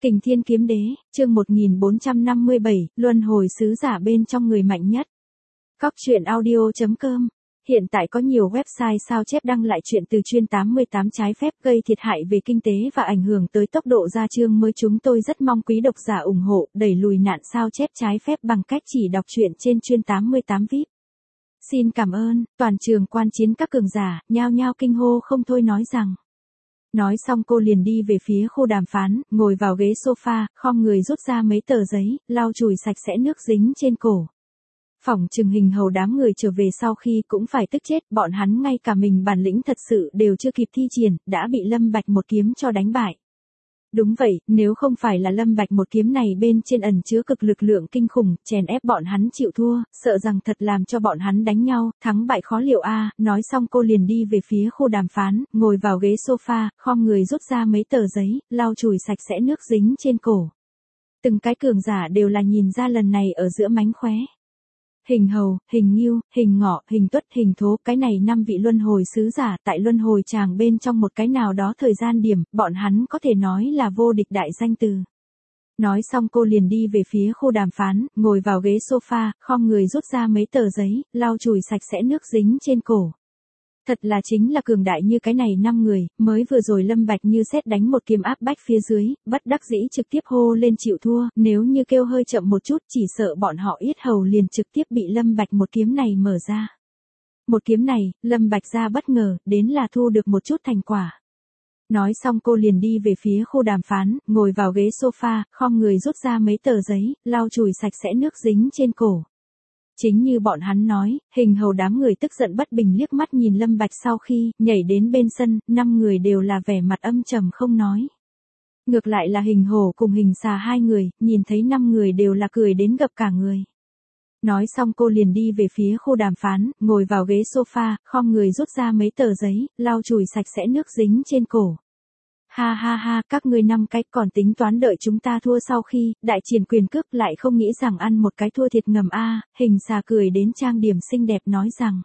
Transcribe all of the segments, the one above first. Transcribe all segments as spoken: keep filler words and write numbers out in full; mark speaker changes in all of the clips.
Speaker 1: Kình Thiên Kiếm Đế, chương một nghìn bốn trăm năm mươi bảy, luân hồi sứ giả bên trong người mạnh nhất. Cóc truyện audio chấm com. Hiện tại có nhiều website sao chép đăng lại chuyện từ chuyên tám mươi tám trái phép gây thiệt hại về kinh tế và ảnh hưởng tới tốc độ ra chương mới. Chúng tôi rất mong quý độc giả ủng hộ, đẩy lùi nạn sao chép trái phép bằng cách chỉ đọc truyện trên chuyên tám mươi tám vi ai pi. Xin cảm ơn. Toàn trường quan chiến các cường giả, nhao nhao kinh hô không thôi nói rằng. Nói xong cô liền đi về phía khu đàm phán, ngồi vào ghế sofa, khom người rút ra mấy tờ giấy, lau chùi sạch sẽ nước dính trên cổ. Phỏng chừng Hình Hầu đám người trở về sau khi cũng phải tức chết, bọn hắn ngay cả mình bản lĩnh thật sự đều chưa kịp thi triển, đã bị Lâm Bạch một kiếm cho đánh bại. Đúng vậy, nếu không phải là Lâm Bạch một kiếm này bên trên ẩn chứa cực lực lượng kinh khủng, chèn ép bọn hắn chịu thua, sợ rằng thật làm cho bọn hắn đánh nhau, thắng bại khó liệu a. Nói xong cô liền đi về phía khu đàm phán, ngồi vào ghế sofa, khom người rút ra mấy tờ giấy, lau chùi sạch sẽ nước dính trên cổ. Từng cái cường giả đều là nhìn ra lần này ở giữa mánh khóe. Hình Hầu, Hình Ngưu, Hình Ngọ, Hình Tuất, Hình Thố, cái này năm vị luân hồi sứ giả tại luân hồi tràng bên trong một cái nào đó thời gian điểm, bọn hắn có thể nói là vô địch đại danh từ. Nói xong cô liền đi về phía khu đàm phán, ngồi vào ghế sofa, khom người rút ra mấy tờ giấy, lau chùi sạch sẽ nước dính trên cổ. Thật là chính là cường đại như cái này năm người, mới vừa rồi Lâm Bạch như sét đánh một kiếm áp bách phía dưới, bất đắc dĩ trực tiếp hô lên chịu thua, nếu như kêu hơi chậm một chút chỉ sợ bọn họ yết hầu liền trực tiếp bị Lâm Bạch một kiếm này mở ra. Một kiếm này, Lâm Bạch ra bất ngờ, đến là thu được một chút thành quả. Nói xong cô liền đi về phía khu đàm phán, ngồi vào ghế sofa, khom người rút ra mấy tờ giấy, lau chùi sạch sẽ nước dính trên cổ. Chính như bọn hắn nói, Hình Hầu đám người tức giận bất bình liếc mắt nhìn Lâm Bạch sau khi nhảy đến bên sân, năm người đều là vẻ mặt âm trầm không nói. Ngược lại là Hình Hổ cùng Hình Xà hai người, nhìn thấy năm người đều là cười đến gập cả người. Nói xong cô liền đi về phía khu đàm phán, ngồi vào ghế sofa, khom người rút ra mấy tờ giấy, lau chùi sạch sẽ nước dính trên cổ. Ha ha ha, các ngươi năm cái còn tính toán đợi chúng ta thua sau khi, đại triển quyền cước lại không nghĩ rằng ăn một cái thua thiệt ngầm a. Hình Xà cười đến trang điểm xinh đẹp nói rằng.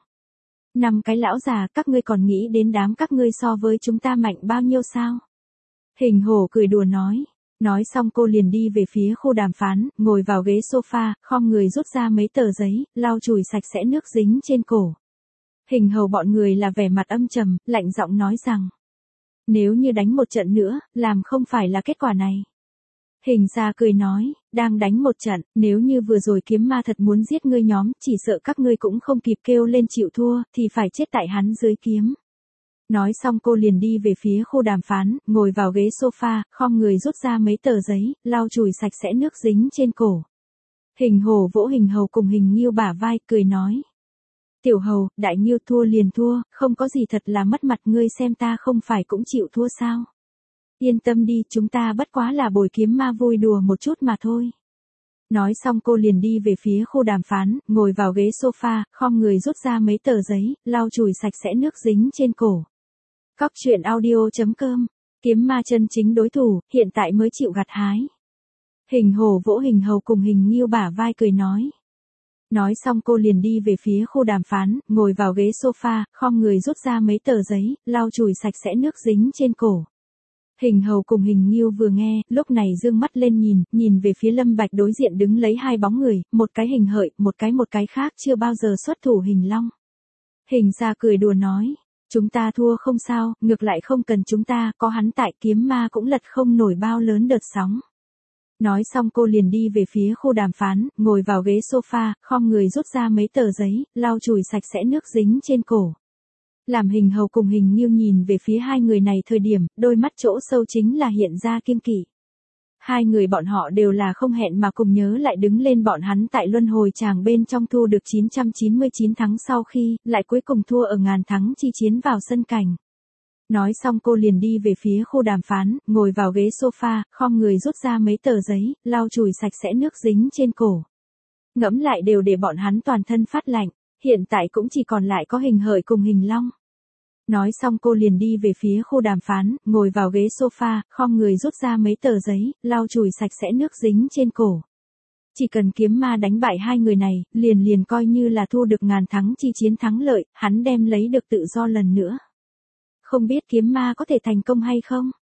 Speaker 1: Năm cái lão già các ngươi còn nghĩ đến đám các ngươi so với chúng ta mạnh bao nhiêu sao? Hình Hổ cười đùa nói. Nói xong cô liền đi về phía khu đàm phán, ngồi vào ghế sofa, khom người rút ra mấy tờ giấy, lau chùi sạch sẽ nước dính trên cổ. Hình Hầu bọn người là vẻ mặt âm trầm, lạnh giọng nói rằng. Nếu như đánh một trận nữa, làm không phải là kết quả này. Hình Xà cười nói, đang đánh một trận, nếu như vừa rồi kiếm ma thật muốn giết ngươi nhóm, chỉ sợ các ngươi cũng không kịp kêu lên chịu thua, thì phải chết tại hắn dưới kiếm. Nói xong cô liền đi về phía khu đàm phán, ngồi vào ghế sofa, khom người rút ra mấy tờ giấy, lau chùi sạch sẽ nước dính trên cổ. Hình Hổ vỗ Hình Hầu cùng Hình Ngưu bả vai, cười nói. Tiểu Hầu, đại Ngưu thua liền thua, không có gì thật là mất mặt, ngươi xem ta không phải cũng chịu thua sao. Yên tâm đi, chúng ta bất quá là bồi kiếm ma vui đùa một chút mà thôi. Nói xong cô liền đi về phía khu đàm phán, ngồi vào ghế sofa, khom người rút ra mấy tờ giấy, lau chùi sạch sẽ nước dính trên cổ. Cóc truyện audio chấm com. Kiếm ma chân chính đối thủ, hiện tại mới chịu gặt hái. Hình Hổ vỗ Hình Hầu cùng Hình Ngưu bả vai cười nói. Nói xong cô liền đi về phía khu đàm phán, ngồi vào ghế sofa, khom người rút ra mấy tờ giấy, lau chùi sạch sẽ nước dính trên cổ. Hình Hầu cùng Hình Ngưu vừa nghe, lúc này dương mắt lên nhìn, nhìn về phía Lâm Bạch đối diện đứng lấy hai bóng người, một cái Hình Hợi, một cái một cái khác chưa bao giờ xuất thủ Hình Long. Hình Xà cười đùa nói, chúng ta thua không sao, ngược lại không cần chúng ta, có hắn tại kiếm ma cũng lật không nổi bao lớn đợt sóng. Nói xong cô liền đi về phía khu đàm phán, ngồi vào ghế sofa, khom người rút ra mấy tờ giấy, lau chùi sạch sẽ nước dính trên cổ. Làm Hình Hầu cùng Hình Ngưu nhìn về phía hai người này thời điểm, đôi mắt chỗ sâu chính là hiện ra kiêng kỵ. Hai người bọn họ đều là không hẹn mà cùng nhớ lại đứng lên bọn hắn tại luân hồi tràng bên trong thu được chín trăm chín mươi chín thắng sau khi, lại cuối cùng thua ở ngàn thắng chi chiến vào sân cảnh. Nói xong cô liền đi về phía khu đàm phán, ngồi vào ghế sofa, khom người rút ra mấy tờ giấy, lau chùi sạch sẽ nước dính trên cổ. Ngẫm lại đều để bọn hắn toàn thân phát lạnh, hiện tại cũng chỉ còn lại có Hình Hợi cùng Hình Long. Nói xong cô liền đi về phía khu đàm phán, ngồi vào ghế sofa, khom người rút ra mấy tờ giấy, lau chùi sạch sẽ nước dính trên cổ. Chỉ cần kiếm ma đánh bại hai người này, liền liền coi như là thu được ngàn thắng chi chiến thắng lợi, hắn đem lấy được tự do lần nữa. Không biết kiếm ma có thể thành công hay không?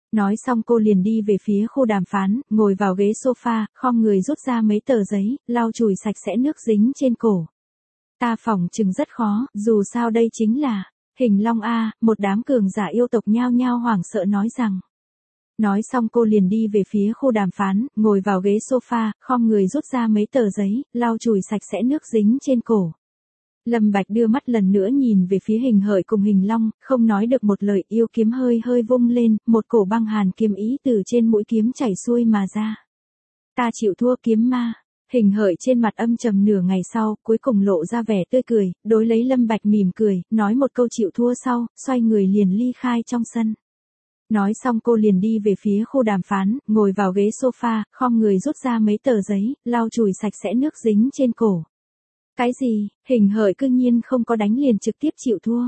Speaker 1: Nói xong cô liền đi về phía khu đàm phán, ngồi vào ghế sofa, khom người rút ra mấy tờ giấy, lau chùi sạch sẽ nước dính trên cổ. Ta phỏng chừng rất khó, dù sao đây chính là Hình Long a, một đám cường giả yêu tộc nhao nhao hoảng sợ nói rằng. Nói xong cô liền đi về phía khu đàm phán, ngồi vào ghế sofa, khom người rút ra mấy tờ giấy, lau chùi sạch sẽ nước dính trên cổ. Lâm Bạch đưa mắt lần nữa nhìn về phía Hình Hợi cùng Hình Long, không nói được một lời, yêu kiếm hơi hơi vung lên, một cổ băng hàn kiếm ý từ trên mũi kiếm chảy xuôi mà ra. Ta chịu thua kiếm ma. Hình Hợi trên mặt âm trầm nửa ngày sau, cuối cùng lộ ra vẻ tươi cười, đối lấy Lâm Bạch mỉm cười, nói một câu chịu thua sau, xoay người liền ly khai trong sân. Nói xong cô liền đi về phía khu đàm phán, ngồi vào ghế sofa, khom người rút ra mấy tờ giấy, lau chùi sạch sẽ nước dính trên cổ. Cái gì, Hình Hợi cư nhiên không có đánh liền trực tiếp chịu thua.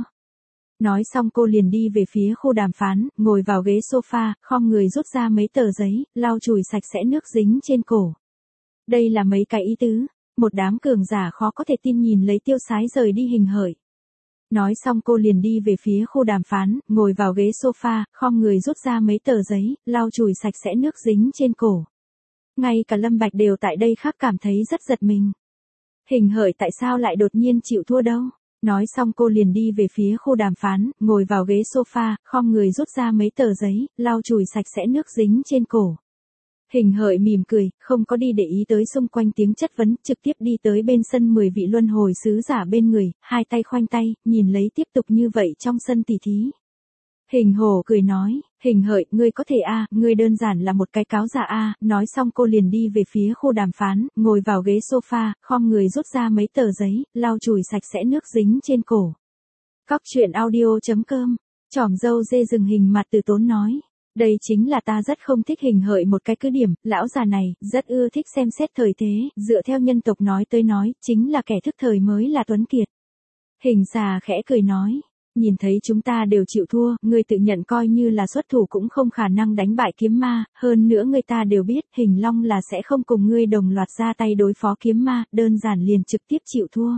Speaker 1: Nói xong cô liền đi về phía khu đàm phán, ngồi vào ghế sofa, khom người rút ra mấy tờ giấy, lau chùi sạch sẽ nước dính trên cổ. Đây là mấy cái ý tứ, một đám cường giả khó có thể tin nhìn lấy Tiêu Sái rời đi Hình Hợi. Nói xong cô liền đi về phía khu đàm phán, ngồi vào ghế sofa, khom người rút ra mấy tờ giấy, lau chùi sạch sẽ nước dính trên cổ. Ngay cả Lâm Bạch đều tại đây khác cảm thấy rất giật mình. Hình Hợi tại sao lại đột nhiên chịu thua đâu? Nói xong cô liền đi về phía khu đàm phán, ngồi vào ghế sofa, khom người rút ra mấy tờ giấy, lau chùi sạch sẽ nước dính trên cổ. Hình Hợi mỉm cười, không có đi để ý tới xung quanh tiếng chất vấn, trực tiếp đi tới bên sân mười vị luân hồi sứ giả bên người, hai tay khoanh tay, nhìn lấy tiếp tục như vậy trong sân tỉ thí. Hình Hổ cười nói, Hình Hợi, ngươi có thể a, ngươi đơn giản là một cái cáo giả a. Nói xong cô liền đi về phía khu đàm phán, ngồi vào ghế sofa, khom người rút ra mấy tờ giấy, lau chùi sạch sẽ nước dính trên cổ. Cóc truyện audio chấm com, trỏm dâu dê rừng Hình Mặt Từ Tốn nói. Đây chính là ta rất không thích Hình Hợi một cái cứ điểm, lão già này, rất ưa thích xem xét thời thế, dựa theo nhân tộc nói tới nói, chính là kẻ thức thời mới là tuấn kiệt. Hình Xà khẽ cười nói, nhìn thấy chúng ta đều chịu thua, ngươi tự nhận coi như là xuất thủ cũng không khả năng đánh bại kiếm ma, hơn nữa người ta đều biết, Hình Long là sẽ không cùng ngươi đồng loạt ra tay đối phó kiếm ma, đơn giản liền trực tiếp chịu thua.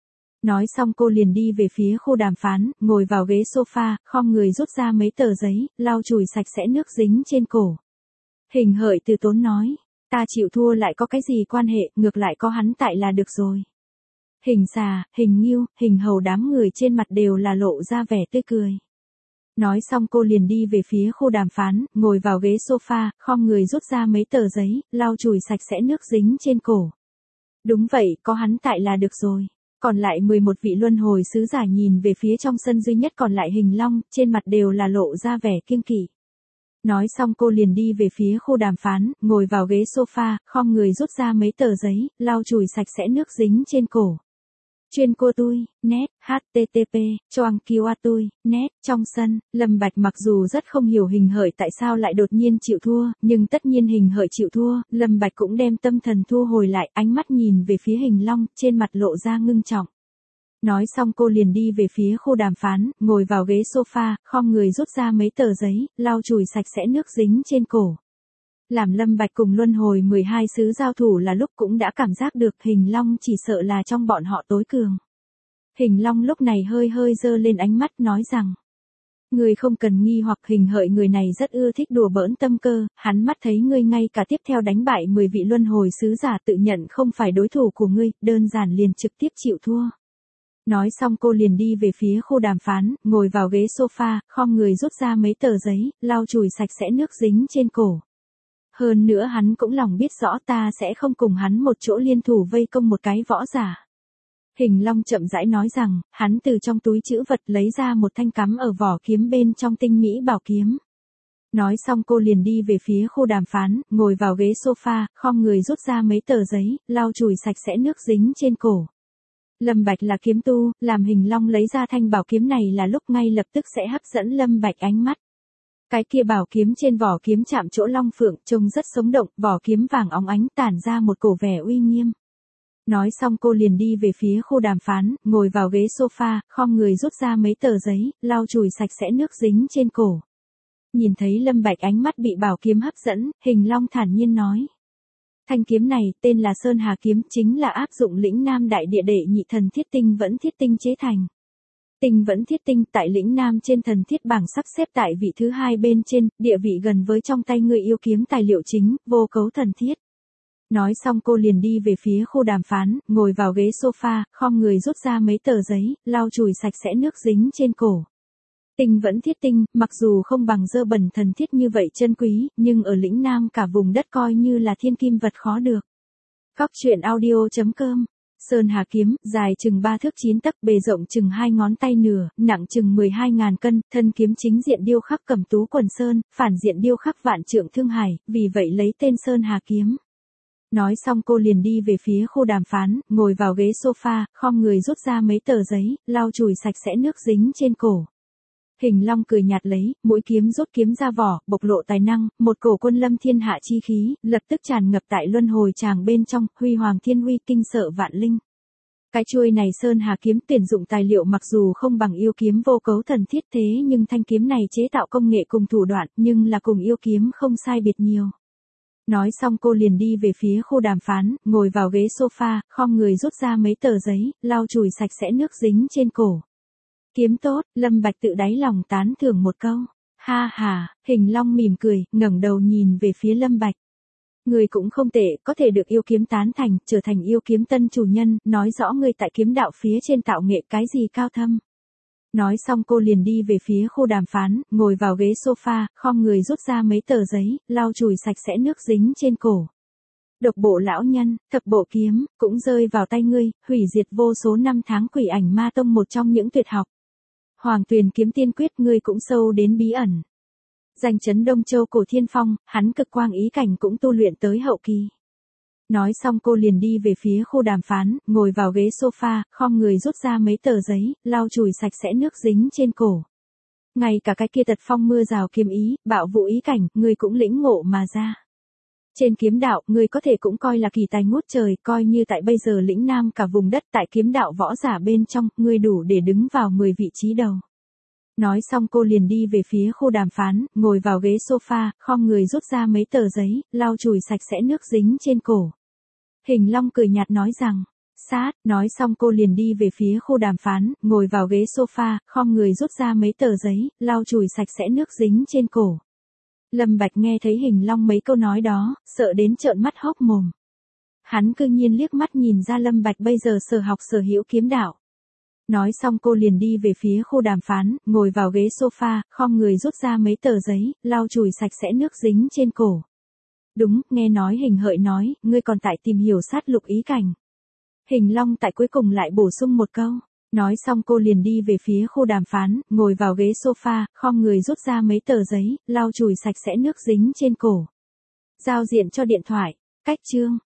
Speaker 1: Nói xong cô liền đi về phía khu đàm phán, ngồi vào ghế sofa, khom người rút ra mấy tờ giấy, lau chùi sạch sẽ nước dính trên cổ. Hình Hợi Từ Tốn nói, ta chịu thua lại có cái gì quan hệ, ngược lại có hắn tại là được rồi. Hình Xà, Hình Ngưu, Hình Hầu đám người trên mặt đều là lộ ra vẻ tươi cười. Nói xong cô liền đi về phía khu đàm phán, ngồi vào ghế sofa, khom người rút ra mấy tờ giấy, lau chùi sạch sẽ nước dính trên cổ. Đúng vậy, có hắn tại là được rồi. Còn lại mười một vị luân hồi sứ giả nhìn về phía trong sân duy nhất còn lại Hình Long, trên mặt đều là lộ ra vẻ kiêng kỵ. Nói xong cô liền đi về phía khu đàm phán, ngồi vào ghế sofa, khom người rút ra mấy tờ giấy, lau chùi sạch sẽ nước dính trên cổ. Chuyên cô tôi, net, http, choang kiwa tôi, net, trong sân, Lâm Bạch mặc dù rất không hiểu Hình Hợi tại sao lại đột nhiên chịu thua, nhưng tất nhiên Hình Hợi chịu thua, Lâm Bạch cũng đem tâm thần thu hồi lại, ánh mắt nhìn về phía Hình Long, trên mặt lộ ra ngưng trọng. Nói xong cô liền đi về phía khu đàm phán, ngồi vào ghế sofa, khom người rút ra mấy tờ giấy, lau chùi sạch sẽ nước dính trên cổ. Làm Lâm Bạch cùng luân hồi mười hai sứ giao thủ là lúc cũng đã cảm giác được Hình Long chỉ sợ là trong bọn họ tối cường. Hình Long lúc này hơi hơi dơ lên ánh mắt nói rằng, ngươi không cần nghi hoặc, Hình Hợi người này rất ưa thích đùa bỡn tâm cơ, hắn mắt thấy ngươi ngay cả tiếp theo đánh bại mười vị luân hồi sứ giả tự nhận không phải đối thủ của ngươi, đơn giản liền trực tiếp chịu thua. Nói xong cô liền đi về phía khu đàm phán, ngồi vào ghế sofa, khom người rút ra mấy tờ giấy, lau chùi sạch sẽ nước dính trên cổ. Hơn nữa hắn cũng lòng biết rõ ta sẽ không cùng hắn một chỗ liên thủ vây công một cái võ giả. Hình Long chậm rãi nói rằng, hắn từ trong túi trữ vật lấy ra một thanh cắm ở vỏ kiếm bên trong tinh mỹ bảo kiếm. Nói xong cô liền đi về phía khu đàm phán, ngồi vào ghế sofa, khom người rút ra mấy tờ giấy, lau chùi sạch sẽ nước dính trên cổ. Lâm Bạch là kiếm tu, làm Hình Long lấy ra thanh bảo kiếm này là lúc ngay lập tức sẽ hấp dẫn Lâm Bạch ánh mắt. Cái kia bảo kiếm trên vỏ kiếm chạm chỗ long phượng, trông rất sống động, vỏ kiếm vàng óng ánh tản ra một cổ vẻ uy nghiêm. Nói xong cô liền đi về phía khu đàm phán, ngồi vào ghế sofa, khom người rút ra mấy tờ giấy, lau chùi sạch sẽ nước dính trên cổ. Nhìn thấy Lâm Bạch ánh mắt bị bảo kiếm hấp dẫn, Hình Long thản nhiên nói. Thanh kiếm này, tên là Sơn Hà Kiếm, chính là áp dụng lĩnh Nam Đại Địa đệ nhị thần thiết tinh vẫn thiết tinh chế thành. Tinh vẫn thiết tinh tại lĩnh Nam trên thần thiết bảng sắp xếp tại vị thứ hai bên trên, địa vị gần với trong tay người yêu kiếm tài liệu chính, vô cấu thần thiết. Nói xong cô liền đi về phía khu đàm phán, ngồi vào ghế sofa, khom người rút ra mấy tờ giấy, lau chùi sạch sẽ nước dính trên cổ. Tinh vẫn thiết tinh, mặc dù không bằng dơ bẩn thần thiết như vậy chân quý, nhưng ở lĩnh Nam cả vùng đất coi như là thiên kim vật khó được. Cóc truyện audio chấm com. Sơn Hà kiếm, dài chừng ba thước chín tấc, bề rộng chừng hai ngón tay nửa, nặng chừng mười hai ngàn cân, thân kiếm chính diện điêu khắc Cẩm Tú quần sơn, phản diện điêu khắc Vạn Trượng Thương Hải, vì vậy lấy tên Sơn Hà kiếm. Nói xong cô liền đi về phía khu đàm phán, ngồi vào ghế sofa, khom người rút ra mấy tờ giấy, lau chùi sạch sẽ nước dính trên cổ. Hình Long cười nhạt lấy, mũi kiếm rút kiếm ra vỏ, bộc lộ tài năng, một cổ quân lâm thiên hạ chi khí, lập tức tràn ngập tại luân hồi tràng bên trong, huy hoàng thiên uy kinh sợ vạn linh. Cái chuôi này Sơn Hà kiếm tuyển dụng tài liệu mặc dù không bằng yêu kiếm vô cấu thần thiết thế nhưng thanh kiếm này chế tạo công nghệ cùng thủ đoạn nhưng là cùng yêu kiếm không sai biệt nhiều. Nói xong cô liền đi về phía khu đàm phán, ngồi vào ghế sofa, khom người rút ra mấy tờ giấy, lau chùi sạch sẽ nước dính trên cổ. Kiếm tốt, Lâm Bạch tự đáy lòng tán thưởng một câu. Ha ha, Hình Long mỉm cười, ngẩng đầu nhìn về phía Lâm Bạch. Người cũng không tệ, có thể được yêu kiếm tán thành, trở thành yêu kiếm tân chủ nhân, nói rõ người tại kiếm đạo phía trên tạo nghệ cái gì cao thâm. Nói xong cô liền đi về phía khu đàm phán, ngồi vào ghế sofa, khom người rút ra mấy tờ giấy, lau chùi sạch sẽ nước dính trên cổ. Độc bộ lão nhân, thập bộ kiếm, cũng rơi vào tay ngươi, hủy diệt vô số năm tháng Quỷ Ảnh Ma Tông một trong những tuyệt học. Hoàng Tuyền kiếm tiên quyết ngươi cũng sâu đến bí ẩn. Danh chấn Đông Châu Cổ Thiên Phong, hắn cực quang ý cảnh cũng tu luyện tới hậu kỳ. Nói xong cô liền đi về phía khu đàm phán, ngồi vào ghế sofa, khom người rút ra mấy tờ giấy, lau chùi sạch sẽ nước dính trên cổ. Ngay cả cái kia tật phong mưa rào kiếm ý, bạo vũ ý cảnh, ngươi cũng lĩnh ngộ mà ra. Trên kiếm đạo, ngươi có thể cũng coi là kỳ tài ngút trời, coi như tại bây giờ lĩnh Nam cả vùng đất tại kiếm đạo võ giả bên trong, ngươi đủ để đứng vào mười vị trí đầu. Nói xong cô liền đi về phía khu đàm phán, ngồi vào ghế sofa, khom người rút ra mấy tờ giấy, lau chùi sạch sẽ nước dính trên cổ. Hình Long cười nhạt nói rằng, sát, nói xong cô liền đi về phía khu đàm phán, ngồi vào ghế sofa, khom người rút ra mấy tờ giấy, lau chùi sạch sẽ nước dính trên cổ. Lâm Bạch nghe thấy Hình Long mấy câu nói đó, sợ đến trợn mắt hốc mồm. Hắn cư nhiên liếc mắt nhìn ra Lâm Bạch bây giờ sở học sở hữu kiếm đạo. Nói xong cô liền đi về phía khu đàm phán, ngồi vào ghế sofa, khom người rút ra mấy tờ giấy, lau chùi sạch sẽ nước dính trên cổ. Đúng, nghe nói Hình Hợi nói, ngươi còn tại tìm hiểu sát lục ý cảnh. Hình Long tại cuối cùng lại bổ sung một câu. Nói xong cô liền đi về phía khu đàm phán, ngồi vào ghế sofa, khom người rút ra mấy tờ giấy, lau chùi sạch sẽ nước dính trên cổ. Giao diện cho điện thoại, cách chương.